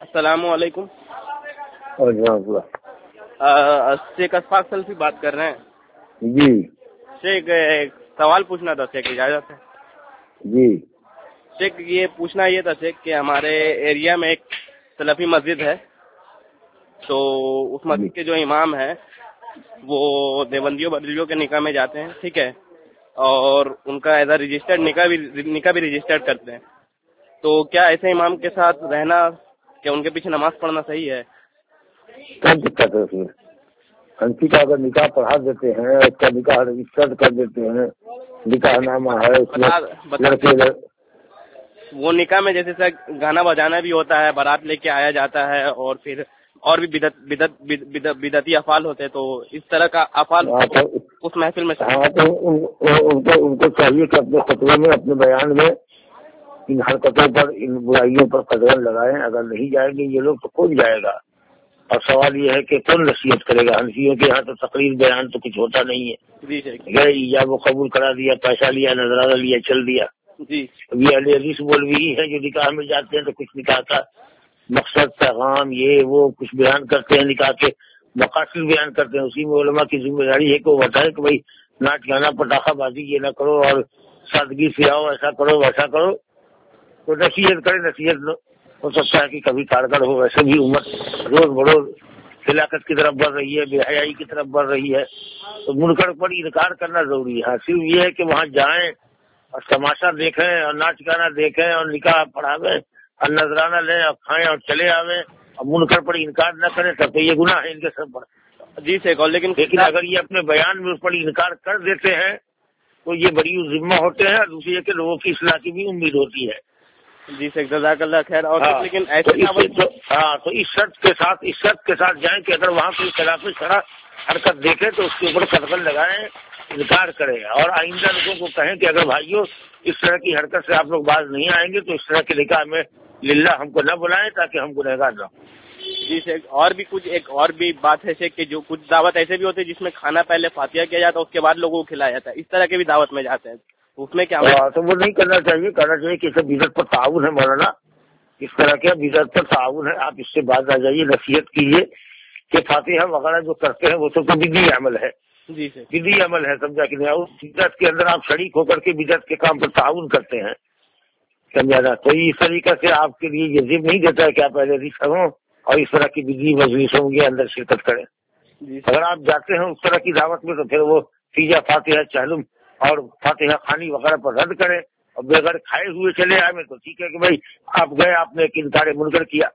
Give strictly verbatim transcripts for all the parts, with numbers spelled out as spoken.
السلام علیکم. شیخ اشفاق سلفی بات کر رہے ہیں جی. شیخ ایک سوال پوچھنا تھا شیخ, اجازت ہے؟ جی شیخ یہ پوچھنا یہ تھا شیخ کہ ہمارے ایریا میں ایک سلفی مسجد ہے, تو اس مسجد کے جو امام ہیں وہ دیوبندیوں بدریوں کے نکاح میں جاتے ہیں, ٹھیک ہے, اور ان کا ایز اے رجسٹرڈ نکاح بھی نکاح بھی رجسٹرڈ کرتے ہیں. تو کیا ایسے امام کے ساتھ رہنا, کیا ان کے پیچھے نماز پڑھنا صحیح ہے؟ کیا دقت ہے اس میں؟ ہنسی کا اگر نکاح پڑھا دیتے ہیں, اس کا نکاح رجسٹرڈ کر دیتے ہیں, نکاح نامہ ہے اس میں لڑکے لڑ... وہ نکاح میں جیسے سر گانا بجانا بھی ہوتا ہے, بارات لے کے آیا جاتا ہے, اور پھر اور بھی بدعت بدعت بدعت بدعتی افعال ہوتے ہیں, تو اس طرح کا افعال اس محفل میں ہاں تو ان کو ان کو چاہیے کہ اپنے خطبے میں اپنے بیان میں ان حرکتوں پر ان برائیوں پر قدغن لگائیں. اگر نہیں جائیں گے یہ لوگ تو کون جائے گا؟ اور سوال یہ ہے کہ کون نصیحت کرے گا؟ حنفیوں کے یہاں تو تقریر بیان تو کچھ ہوتا نہیں ہے. گئے ایجاب و قبول کرا دیا, پیسہ لیا, نذرانہ لیا, چل دیا. جی ابھی اہل حدیث مولوی ہے جو نکاح میں جاتے ہیں تو کچھ نکاح کا مقصد پیغام یہ وہ کچھ بیان کرتے ہیں, نکاح کے مقاصد بیان کرتے ہیں. اسی میں علماء کی ذمہ داری ہے کہ وہ بتائیں کہ بھائی ناچ گانا پٹاخہ بازی یہ نہ کرو, اور سادگی سے آؤ, ایسا کرو ویسا کرو. تو نصیحت کرے. نصیحت ہو سکتا ہے کہ کبھی کارگر ہو. ویسے بھی امت روز بروز ہلاکت کی طرف بڑھ رہی ہے, بے حیائی کی طرف بڑھ رہی ہے, تو منکر پر انکار کرنا ضروری ہے. صرف یہ ہے کہ وہاں جائیں اور تماشا دیکھیں اور ناچ گانا دیکھیں اور نکاح پڑھاویں اور نذرانہ لیں اور کھائیں اور چلے آویں اور منکر پر انکار نہ کریں, تب تو یہ گناہ ہے ان کے سب پر. جی شیخ, لیکن لیکن اگر یہ اپنے بیان میں اس پر انکار کر دیتے ہیں تو یہ بڑی ذمہ ہوتے ہیں, اور دوسری ہے کہ لوگوں کی اصلاح کی بھی امید ہوتی ہے. جی شیخ, جزاک اللہ خیر. اور ہاں لیکن تو ایسے ہاں تو اس شرط کے ساتھ اس شرط کے ساتھ جائیں کہ اگر وہاں کوئی خلاف شرع حرکت دیکھے تو اس کے اوپر قدغن لگائیں, انکار کریں, اور آئندہ لوگوں کو کہیں کہ اگر بھائیوں اس طرح کی حرکت سے آپ لوگ باز نہیں آئیں گے تو اس طرح کے نکاح میں للہ ہم کو نہ بلائیں تاکہ ہم گنہگار نہ ہوں. جی شیخ, اور بھی کچھ ایک اور بھی بات ہے شیخ کہ جو کچھ دعوت ایسے بھی ہوتے ہیں جس میں کھانا پہلے فاتحہ کیا جاتا ہے, اس کے بعد لوگوں کو کھلایا جاتا ہے, اس طرح کے بھی دعوت میں جاتے ہیں, اس میں کیا تو وہ نہیں کرنا چاہیے. کرنا چاہیے کہ اسے بدعت پر تعاون ہے مولانا, اس طرح کے بدعت پر تعاون ہے. آپ اس سے باز آ جائیے, نصیحت کیجیے کہ فاتحہ وغیرہ جو کرتے ہیں وہ تو بدعی عمل ہے. جی سر, بدعی عمل ہے, سمجھا کہ نہیں. اس بدعت کے اندر آپ شریک ہو کر کے بدعت کے کام پر تعاون کرتے ہیں, سمجھا نا. تو اس طریقے سے آپ کے لیے یہ ذمہ نہیں دیتا ہے کہ آپ پہلے رشک ہوں اور اس طرح کی بدعی مجلسوں کے اندر شرکت کریں. اگر آپ جاتے ہیں اس طرح کی دعوت میں تو پھر وہ فیجا فاتحہ چہلم اور فاتحہ خانی وغیرہ پر رد کریں, اور بغیر کھائے ہوئے چلے آئے میں تو ٹھیک ہے کہ بھائی آپ گئے, آپ نے ایک انکار منکر کیا.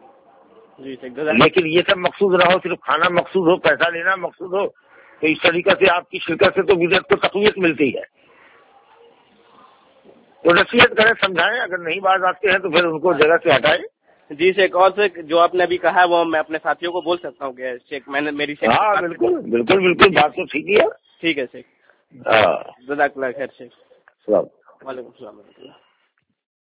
لیکن یہ سب مقصود نہ ہو, صرف کھانا مقصود ہو, پیسہ لینا مقصود ہو, تو اس طریقے سے آپ کی شرکت سے تو بدعت کو تقویت ملتی ہے. تو نصیحت کریں, سمجھائیں. اگر نہیں باز آتے ہیں تو پھر ان کو جگہ سے ہٹائیں. جی شیخ, اور سے جو آپ نے ابھی کہا ہے وہ میں اپنے ساتھیوں کو بول سکتا ہوں کہ شیخ میں نے میری شیخ ہاں بالکل بالکل بالکل, بات تو ٹھیک ہی ہے. ٹھیک ہے شیخ, ہاں, جزاک اللہ خیر شیخ. السلام وعلیکم السلام ورحمۃ اللہ.